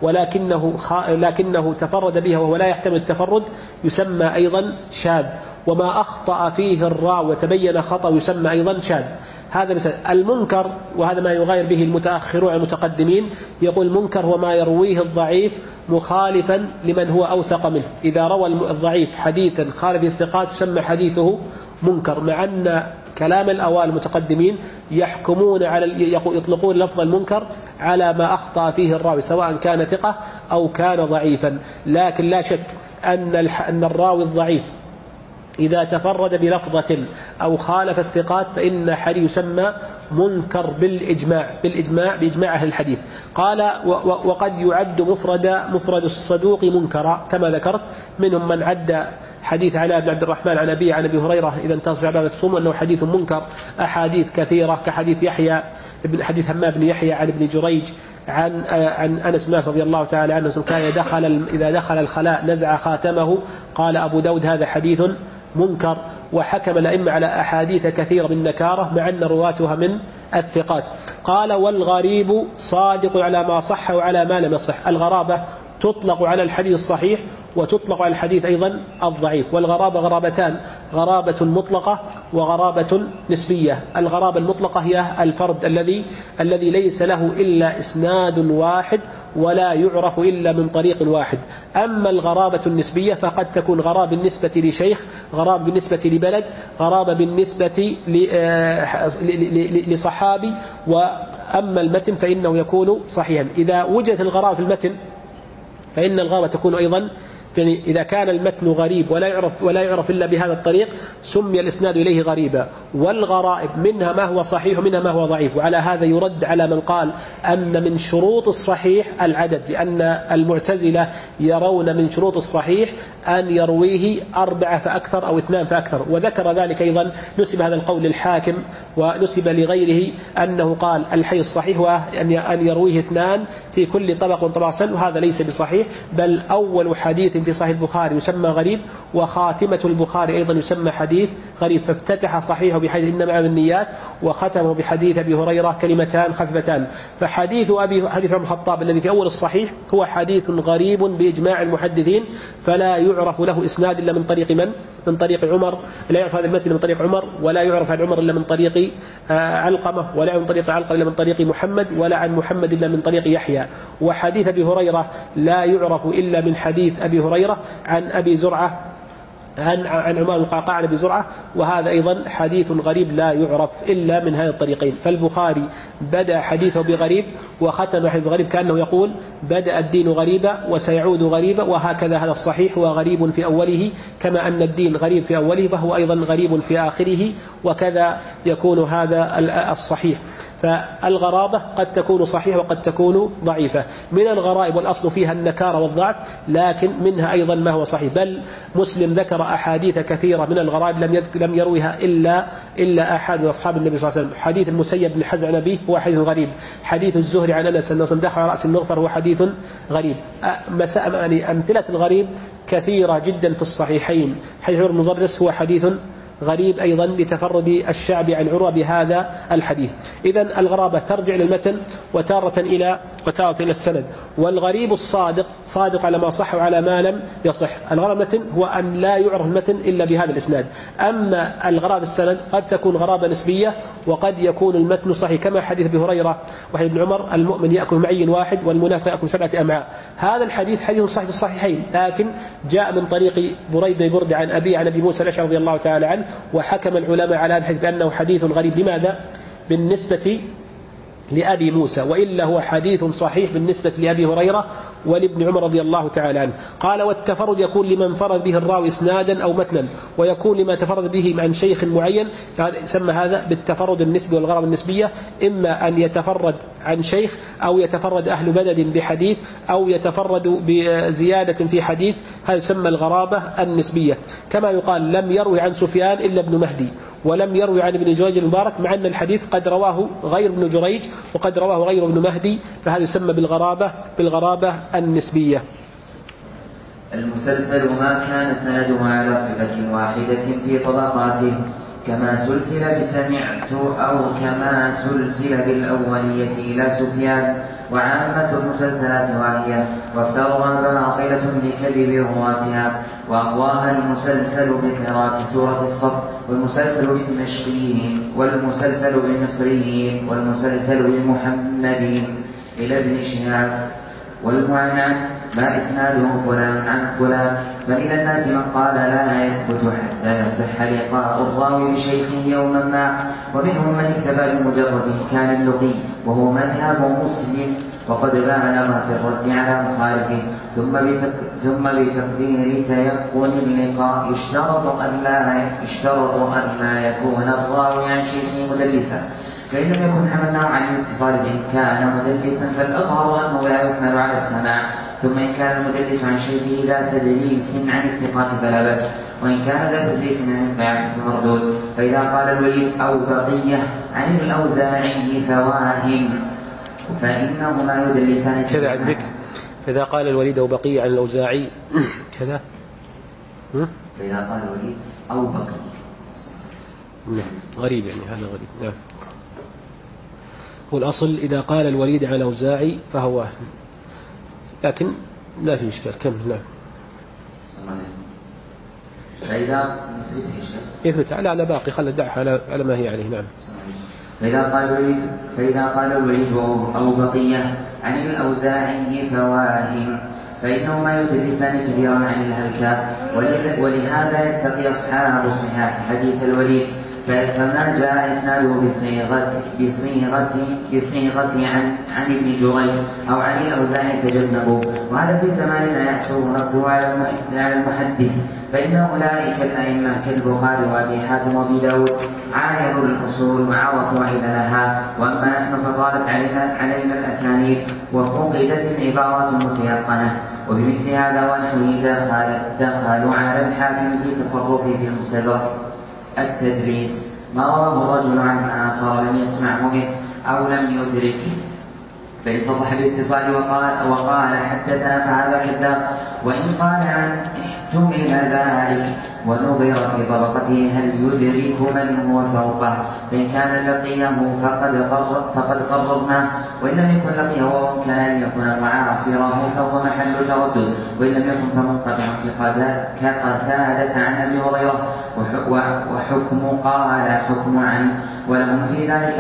ولكنه تفرد به وهو لا يحتمل التفرد يسمى أيضا شاذ. وما أخطأ فيه الراوي وتبين خطأ يسمى أيضا شاذ. هذا مثال. المنكر وهذا ما يغير به المتأخرون المتقدمين، يقول المنكر هو ما يرويه الضعيف مخالفا لمن هو أوثق منه. إذا روى الضعيف حديثا خالف الثقات يسمى حديثه منكر، مع أن كلام الأوائل المتقدمين يحكمون يطلقون لفظ المنكر على ما أخطأ فيه الراوي سواء كان ثقة أو كان ضعيفا. لكن لا شك أن الراوي الضعيف إذا تفرد بلفظة أو خالف الثقات فإن حديث يسمى منكر بإجماع أهل الحديث. قال وقد يعد مفرد الصدوق منكرا كما ذكرت. منهم من عد حديث علاء بن عبد الرحمن عن أبي هريرة إذا انتصر عبادة تصوم أنه حديث منكر. أحاديث كثيرة كحديث حديث همام بن يحيى عن ابن جريج عن أنس مالك رضي الله تعالى عنه كان إذا دخل الخلاء نزع خاتمه. قال أبو داود هذا حديث منكر. وحكم الأئمة على أحاديث كثيرة بالنكارة مع أن رواتها من الثقات. قال والغريب صادق على ما صح وعلى ما لم يصح. الغرابة تطلق على الحديث الصحيح وتطلق على الحديث أيضا الضعيف. والغرابة غرابتان، غرابة مطلقة وغرابة نسبية. الغرابة المطلقة هي الفرد الذي ليس له إلا إسناد واحد ولا يعرف إلا من طريق واحد. أما الغرابة النسبية فقد تكون غرابة بالنسبة لشيخ، غرابة بالنسبة لبلد، غرابة بالنسبة لصحابي. وأما المتن فإنه يكون صحيحا. إذا وجدت الغرابة في المتن فإن الغرابة تكون أيضا يعني إذا كان المتن غريب ولا يعرف إلا بهذا الطريق سمي الإسناد إليه غريبا. والغرائب منها ما هو صحيح ومنها ما هو ضعيف، وعلى هذا يرد على من قال أن من شروط الصحيح العدد، لأن المعتزلة يرون من شروط الصحيح أن يرويه 4 فأكثر أو 2 فأكثر. وذكر ذلك أيضا، نسب هذا القول للحاكم ونسب لغيره أنه قال الحي الصحيح وأن يرويه 2 في كل طبق وطبق سن، وهذا ليس بصحيح. بل أول حديث في صحيح البخاري يسمى غريب، وخاتمة البخاري أيضا يسمى حديث غريب. فافتتح صحيحه بحديث إنما بالنيات، وختمه بحديث أبي هريرة كلمتان خفيفتان. فحديث حديث عمر الخطاب الذي في أول الصحيح هو حديث غريب بإجماع المحدثين، فلا يعرف له إسناد إلا من طريق من؟ من طريق عمر. لا يعرف هذا المتن من طريق عمر، ولا يعرف عن عمر إلا من طريق علقمة، ولا عن طريق علقمة إلا من طريق محمد، ولا عن محمد إلا من طريق يحيى. وحديث أبي هريرة لا يعرف إلا من حديث أبي هريرة عن أبي زرعة عن عمار القعقاع عن أبي زرعة، وهذا أيضا حديث غريب لا يعرف إلا من هذه الطريقين. فالبخاري بدأ حديثه بغريب وختم حديث غريب، كأنه يقول بدأ الدين غريبا وسيعود غريبا، وهكذا هذا الصحيح هو غريب في أوله، كما أن الدين غريب في أوله فهو أيضا غريب في آخره، وكذا يكون هذا الصحيح. فالغرابة قد تكون صحيحة وقد تكون ضعيفة. من الغرائب والأصل فيها النكارة والضعف، لكن منها أيضا ما هو صحيح. بل مسلم ذكر أحاديث كثيرة من الغرائب لم يرويها إلا أحد أصحاب النبي صلى الله عليه وسلم. حديث المسيب بن حزن عن أبيه هو حديث غريب. حديث الزهري عن أنس أنه دخل على رأس المغفر هو حديث غريب. أمثلة الغريب كثيرة جدا في الصحيحين. حديث عروة بن مضرس هو حديث غريب أيضا لتفرد الشعبي عن عروة بهذا الحديث. إذن الغرابة ترجع للمتن وتارة إلى السند. والغريب الصادق صادق على ما صح وعلى ما لم يصح. الغرابة المتن هو أن لا يعرف المتن إلا بهذا الإسناد. أما الغرابة السند قد تكون غرابة نسبية، وقد يكون المتن صحيح، كما حديث أبي هريرة وحديث ابن عمر المؤمن يأكل معي واحد والمنافق يأكل 7 أمعاء. هذا الحديث حديث صحيح في الصحيحين، لكن جاء من طريق بريد بن برد عن أبي عن أبي موسى الأشعري رضي الله تعالى عنه، وحكم العلماء على هذا الحديث بأنه حديث غريب. لماذا؟ بالنسبة لأبي موسى، وإلا هو حديث صحيح بالنسبة لأبي هريرة ولابن عمر رضي الله تعالى عنه. قال والتفرد يكون لمن فرد به الراوي إسنادا أو متنا، ويكون لما تفرد به عن شيخ معين. يسمى هذا بالتفرد النسبي والغرابة النسبية، إما أن يتفرد عن شيخ، أو يتفرد أهل بلد بحديث، أو يتفرد بزيادة في حديث، هذا يسمى الغرابة النسبية. كما يقال لم يروي عن سفيان إلا ابن مهدي، ولم يروي عن ابن جريج المبارك، مع أن الحديث قد رواه غير ابن جريج وقد رواه غير ابن مهدي، فهذا يسمى بالغرابة النسبية. المسلسل ما كان سنده على صفة واحدة في طبقاته، كما سلسل بسمعت أو كما سلسل بالأولية إلى سفيان. وعامة المسلسلات واهية، وافترها باطلة لكذب رواتها، وأقواها المسلسل بقراءة سورة الصف، والمسلسل بالدمشقيين، والمسلسل بالمصريين، والمسلسل بالمحمدين إلى ابن شهاب. والمعنعن ما إسناده فلان عن فلان. فمن الناس من قال لا يثبت حتى يصح لقاء الراوي بشيخه يوما ما، ومنهم من اكتفى بمجرد كان اللقي، وهو مذهب مسلم، وقد بالغ في الرد على مخالفه. ثم بتقدير تيقن اللقاء يشترط أن لا يكون الراوي عن شيخه مدلسا، فإن لم يكن حملناه عن الاتصال به كان مدلسا، فالأظهر أنه لا يحمل على السماع. ثم إن كان المدلس عن شيخه ذا تدليس عن الثقات فلا بأس، وإن كان ذا تدليس عن الضعف فمردود. فإذا قال الوليد أو بقية عن الأوزاعي فواهم، فإنهما يدلسان كذا عندك. فإذا قال الوليد أو بقية عن الأوزاعي كذا. فإذا قال الوليد أو بقية غريب، يعني هذا غريب. نعم. والأصل إذا قال الوليد عن الأوزاعي فهو، لكن لا في إشكال. كم؟ نعم. فإذا يثبت على باقي، خلى دعها على ما هي عليه. نعم. فإذا قال الوليد أو بقية عن الأوزاعي فواهم، فإنهما يدلسان كثيرا عن الهلكاء. ولهذا يتقي أصحاب الصحاح حديث الوليد، فما جاء إسناده بصيغة عن ابن جريج أو عن الأوزاعي تجنبوا. وهذا في زماننا يحصل نقده على المحدث، فإن أولئك الأئمة كالبخاري وأبي حاتم وأبي داود عايروا الأصول وعرفوا عللها، وأما نحن فطالت علينا الأسانيد وفقدت العبارات المتيقنة. وبمثل هذا ونحوه دخلوا على الحاكم في تصرفه في المستدرك التدليس ما رواه الرجل عن آخر لم يسمعه منه أو لم يدركه، فإن صرح بالاتصال وقال حدثنا فهذا كذاب، وإن قال عن احتمل ذلك ونظر في طبقته هل يدرك من هو فوقه، فإن كان لقيه فقد قررناه، وإن لم يكن لقيه وممكن أن يكون معاصره فهو محل تردد، وإن لم يكن فمنقطع كقتادة عن أبي هريرة وحكم قال حكم عنه، ولهم في ذلك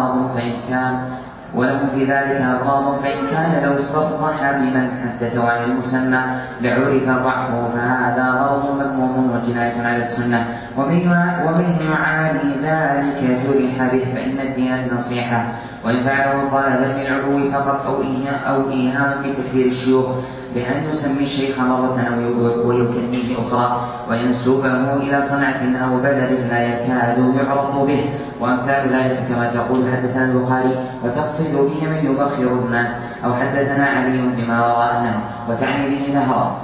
أغراض فإن كان لو استطرح بمن حدثه عن المسمى لعرف ضعفه، فهذا غرض مذموم وجناية على السنة. ومن يعاني ذلك جرح به، فإن الدين النصيحة، وإن فعله طلبا للعلو فقط أو إيهام بتكفير الشيوخ بأن يسمي الشيخ مرة ويكنيه أخرى وينسبه إلى صنعة أو بلد لا يكاد يعرف به، وأمثال ذلك كما تقول حدثنا البخاري وتقصد به من يبخر الناس، أو حدثنا علي بما وراء النهر وتعني به نهرا،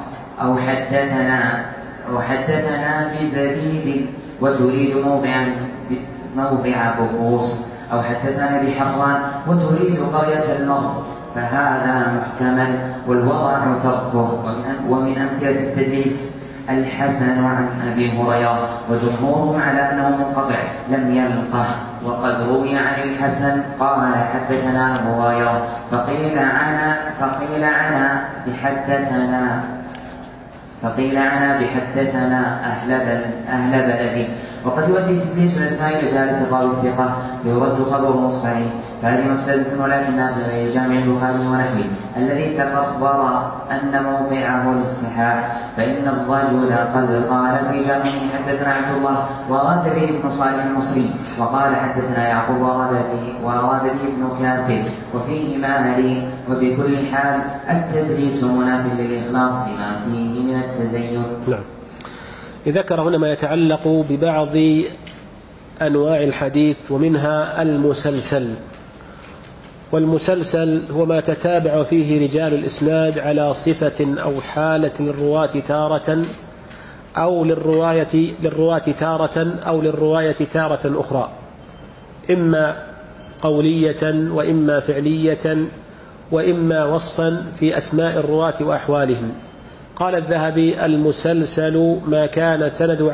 أو حدثنا بزبيد وتريد موضع بقوص، أو حدثنا بحران وتريد قرية المغرب، فهذا محتمل والوضع تركه. ومن أمثلة التدليس الحسن عن أبي هريرة، وجمهورهم على أنه منقطع لم يلقه، وقد روي عن الحسن قال حدثنا أبو هريرة فقيل عنا بحدثنا أهل بلدي. وقد يؤدي تدليس الأسماء إلى جهالة الراوي الثقة فيرد خبره الصحيح، فهذه مفسدة ولكنها في غير جامع البخاري ونحوه الذي تقرر أن موضعه للصحاح، فإن الرجل قد قال في جامعه حدثنا عبد الله وأراد به ابن صالح المصري، وقال حدثنا يعقوب وأراد به ابن كاسر، وفيه مالي. وبكل حال التدليس منافي للإخلاص ما فيه من التزين. نعم. ذكر هنا ما يتعلق ببعض أنواع الحديث، ومنها المسلسل. والمسلسل هو ما تتابع فيه رجال الإسناد على صفة أو حالة للرواة تارة أو للرواة تارة أو للرواية تارة أخرى، إما قولية وإما فعلية وإما وصفا في أسماء الرواة وأحوالهم. قال الذهبي: المسلسل ما كان سنده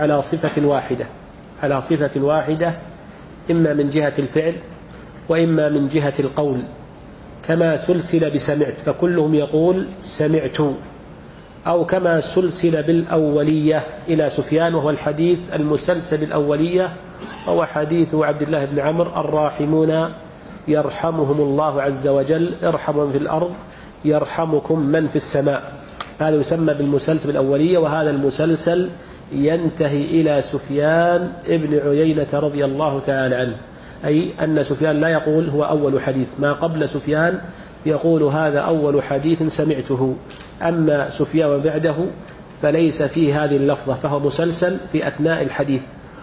على صفة واحدة إما من جهة الفعل وإما من جهة القول، كما سلسل بسمعت فكلهم يقول سمعت، أو كما سلسل بالأولية إلى سفيان، وهو الحديث المسلسل بالأولية وهو حديث عبد الله بن عمرو: الراحمون يرحمهم الله عز وجل، ارحموا في الأرض يرحمكم من في السماء. هذا يسمى بالمسلسل بالأولية، وهذا المسلسل ينتهي إلى سفيان ابن عيينة رضي الله تعالى عنه، أي أن سفيان لا يقول هو أول حديث، ما قبل سفيان يقول هذا أول حديث سمعته، أما سفيان بعده فليس فيه هذه اللفظة، فهو مسلسل في أثناء الحديث.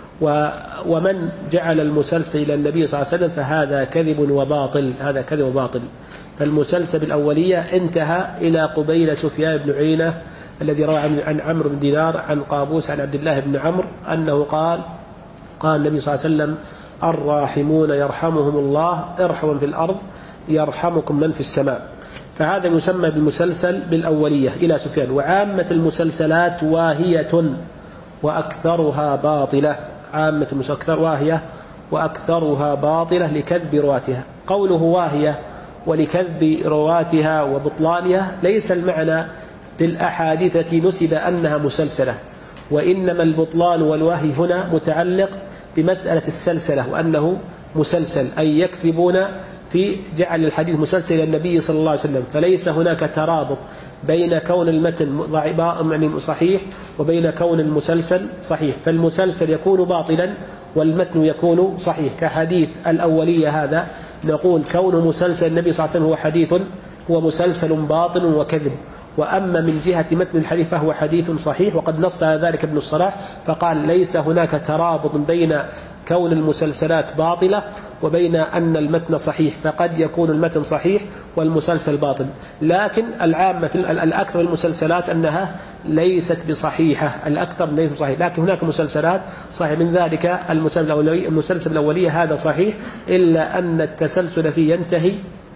ومن جعل المسلسل إلى النبي صلى الله عليه وسلم فهذا كذب وباطل، هذا كذب وباطل. فالمسلسل بالأولية انتهى إلى قبيل سفيان بن عيينة الذي روى عن عمرو بن دينار عن قابوس عن عبد الله بن عمرو أنه قال النبي صلى الله عليه وسلم: الراحمون يرحمهم الله، ارحموا في الأرض يرحمكم من في السماء. فهذا يسمى بالمسلسل بالأولية إلى سفيان. وعامة المسلسلات واهية وأكثرها باطلة، عامة المسلسلات واهية وأكثرها باطلة لكذب رواتها. قوله واهية ولكذب رواتها وبطلانها ليس المعنى بالأحاديث التي نسب أنها مسلسلة، وإنما البطلان والوهي هنا متعلق بمسألة السلسلة، وأنه مسلسل أي يكذبون في جعل الحديث مسلسل إلى النبي صلى الله عليه وسلم، فليس هناك ترابط بين كون المتن صحيح وبين كون المسلسل صحيح، فالمسلسل يكون باطلا والمتن يكون صحيح. كحديث الأولية هذا نقول كون مسلسل النبي صلى الله عليه وسلم هو مسلسل باطل وكذب، وأما من جهة متن الحديث فهو حديث صحيح، وقد نص على ذلك ابن الصلاح فقال ليس هناك ترابط بين كون المسلسلات باطلة وبين أن المتن صحيح، فقد يكون المتن صحيح والمسلسل باطل، لكن العامة الأكثر المسلسلات أنها ليست بصحيحة، الأكثر ليس صحيح، لكن هناك مسلسلات صحيح، من ذلك المسلسل الأولية هذا صحيح، إلا أن التسلسل فيه ينتهي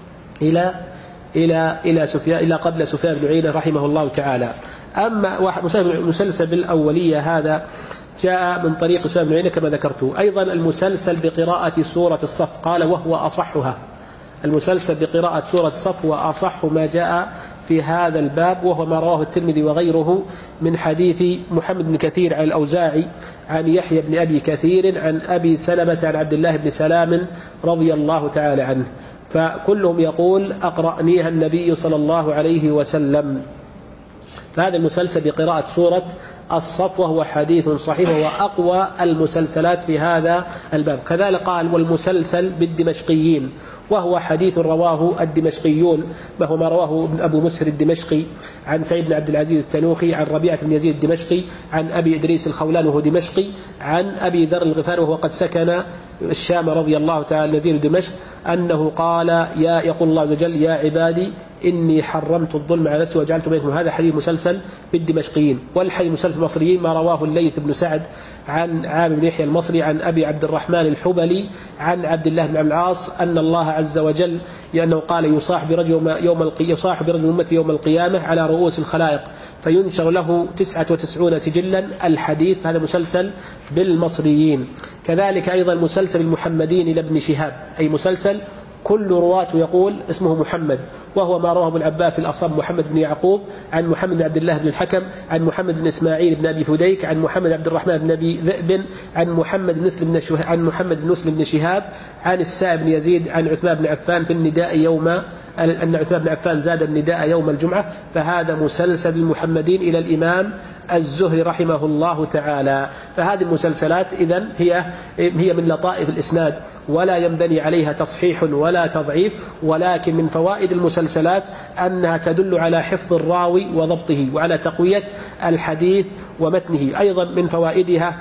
إلى قبل سفيان بن عيينة رحمه الله تعالى. أما مسلسل بالأولية هذا جاء من طريق سفيان بن عيينة كما ذكرته. أيضا المسلسل بقراءة سورة الصف قال وهو أصحها، المسلسل بقراءة سورة الصف هو أصح ما جاء في هذا الباب، وهو ما رواه الترمذي وغيره من حديث محمد بن كثير عن الأوزاعي عن يحيى بن أبي كثير عن أبي سلمة عن عبد الله بن سلام رضي الله تعالى عنه، فكلهم يقول أقرأنيها النبي صلى الله عليه وسلم. فهذا المسلسل بقراءة سورة الصف وهو حديث صحيح وهو أقوى المسلسلات في هذا الباب. كذلك قال والمسلسل بالدمشقيين، وهو حديث رواه الدمشقيون، وهو ما رواه أبو مسهر الدمشقي عن سعيد بن عبد العزيز التنوخي عن ربيعة بن يزيد الدمشقي عن أبي إدريس الخولان وهو دمشقي عن أبي ذر الغفاري وهو قد سكن الشام رضي الله تعالى نزيل دمشق، أنه قال يقول الله عز وجل يا عبادي إني حرمت الظلم على نفسي وجعلت بينكم. هذا حديث مسلسل بالدمشقيين. والحديث مسلسل المصريين ما رواه الليث بن سعد عن عامر بن يحيى المصري عن أبي عبد الرحمن الحبلي عن عبد الله بن عبد العاص أن الله عز وجل لأنه قال يصاح برجل أمتي يوم القيامة على رؤوس الخلائق فينشر له 99 سجلا. الحديث هذا مسلسل بالمصريين. كذلك أيضا مسلسل المحمدين لابن شهاب، أي مسلسل كل رواته يقول اسمه محمد، وهو ما رواه ابو العباس الأصم محمد بن يعقوب عن محمد بن عبد الله بن الحكم عن محمد بن إسماعيل بن أبي فديك عن محمد عبد الرحمن بن أبي ذئب عن محمد بن مسلم بن شهاب عن السائب بن يزيد عن عثمان بن عفان في النداء أن عثمان بن عفان زاد النداء يوم الجمعة. فهذا مسلسل المحمدين إلى الإمام الزهري رحمه الله تعالى. فهذه المسلسلات إذن هي من لطائف الإسناد ولا ينبني عليها تصحيح ولا تضعيف، ولكن من فوائد المسلسلات أنها تدل على حفظ الراوي وضبطه وعلى تقوية الحديث ومتنه. أيضا من فوائدها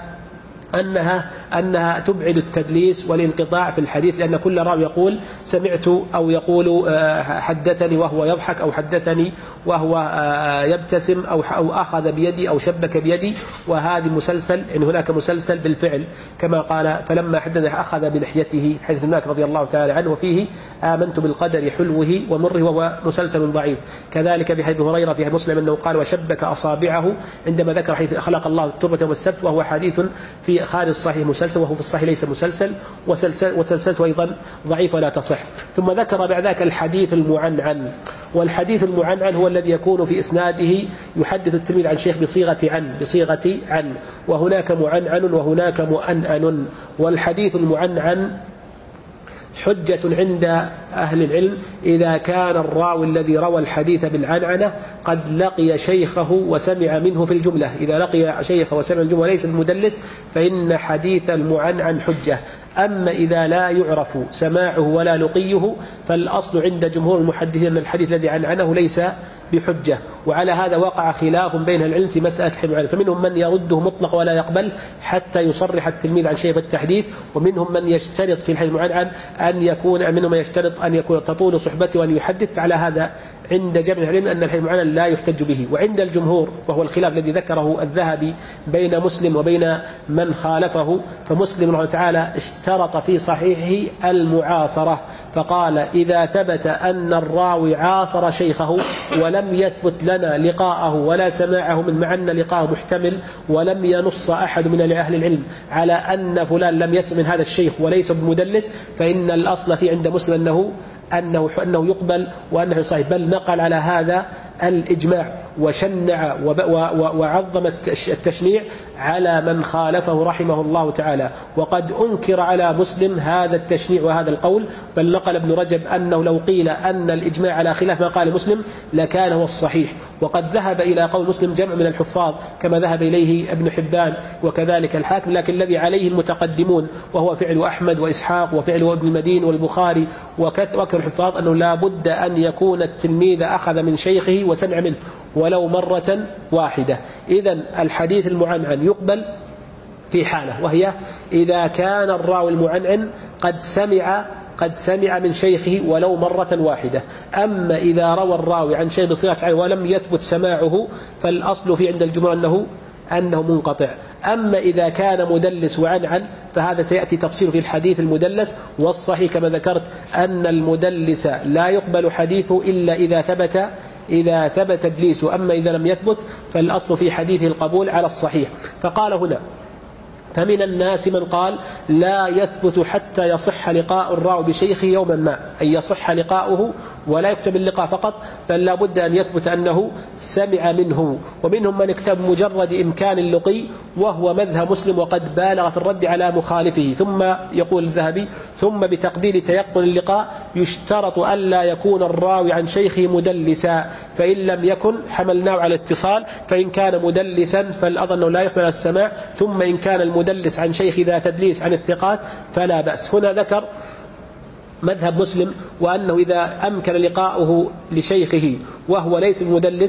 أنها تبعد التدليس والانقطاع في الحديث، لأن كل راوي يقول سمعت أو يقول حدثني وهو يضحك أو حدثني وهو يبتسم أو أخذ بيدي أو شبك بيدي. وهذه مسلسل إن هناك مسلسل بالفعل كما قال فلما حدث أخذ بلحيته حديث هناك رضي الله تعالى عنه، وفيه آمنت بالقدر حلوه ومره، وهو مسلسل ضعيف. كذلك بحديث هريرة في مسلم أنه قال وشبك أصابعه عندما ذكر حيث خلق الله التربة والسبت، وهو حديث في خارج الصحيح مسلسل، وهو في الصحيح ليس مسلسل، وسلسلته أيضا ضعيف ولا تصح. ثم ذكر بعد ذلك الحديث المعنعن، والحديث المعنعن هو الذي يكون في إسناده يحدث التلميذ عن شيخ بصيغة عن، وهناك معنعن وهناك مؤنن. والحديث المعنعن حجة عند أهل العلم إذا كان الراوي الذي روى الحديث بالعنعنة قد لقي شيخه وسمع منه في الجملة. إذا لقي شيخه وسمع الجملة وليس المدلس فإن حديث المعنعن حجة. أما إذا لا يعرف سماعه ولا لقيه فالأصل عند جمهور المحدثين أن الحديث الذي عنعنه ليس بحجة. وعلى هذا وقع خلاف بين العلم في مسألة حفظ العنعنة، فمنهم من يرده مطلق ولا يقبل حتى يصرح التلميذ عن شيء بالتحديث، ومنهم من يشترط في الحديث المعنعن منهم من يشترط أن يكون تطول صحبته وأن يحدث. فعلى هذا عند جمع العلم أن الحديث المعنعن لا يحتج به. وعند الجمهور وهو الخلاف الذي ذكره الذهبي بين مسلم وبين من خالفه، فمسلم رحمه الله تعالى اشترط في صحيحه المعاصرة، فقال إذا ثبت أن الراوي عاصر شيخه ولم يثبت لنا لقاءه ولا سماعه من معنى لقاءه محتمل، ولم ينص أحد من أهل العلم على أن فلان لم يسمع من هذا الشيخ وليس بمدلس، فإن الأصل في عند مسلم أنه يقبل وأنه صحيح، بل نقل على هذا الإجماع وشنع وعظم التشنيع على من خالفه رحمه الله تعالى. وقد أنكر على مسلم هذا التشنيع وهذا القول، بل نقل ابن رجب أنه لو قيل أن الإجماع على خلاف ما قال مسلم لكان هو الصحيح. وقد ذهب إلى قول مسلم جمع من الحفاظ كما ذهب إليه ابن حبان وكذلك الحاكم، لكن الذي عليه المتقدمون وهو فعل أحمد وإسحاق وفعل ابن المدين والبخاري وكثر الحفاظ أنه لا بد أن يكون التلميذ أخذ من شيخه وسمع منه ولو مرة واحدة. إذن الحديث المعنعن يقبل في حالة، وهي إذا كان الراوي المعنعن قد سمع من شيخه ولو مرة واحدة. أما إذا روى الراوي عن شيء بصيغة عنه ولم يثبت سماعه فالأصل في عند الجمهور أنه منقطع. أما إذا كان مدلس وعنعن فهذا سيأتي تفصيل في الحديث المدلس، والصحيح كما ذكرت أن المدلس لا يقبل حديثه إلا إذا ثبت تدليسه، أما إذا لم يثبت فالأصل في حديثه القبول على الصحيح. فقال هنا: فمن الناس من قال لا يثبت حتى يصح لقاء الراوي بشيخه يوما ما، أي يصح لقاؤه ولا يكتب اللقاء فقط، بل لا بد أن يثبت أنه سمع منه. ومنهم من اكتب مجرد إمكان اللقي، وهو مذهب مسلم، وقد بالغ في الرد على مخالفه. ثم يقول الذهبي: ثم بتقدير تيقن اللقاء يشترط ألا يكون الراوي عن شيخه مدلسا، فإن لم يكن حملناه على الاتصال، فإن كان مدلسا فالأظن لا يحمل السماع، ثم إن كان المدلس عن شيخ ذا تدليس عن الثقات فلا بأس. هنا ذكر مذهب مسلم، وأنه إذا أمكن لقاؤه لشيخه وهو ليس مدلس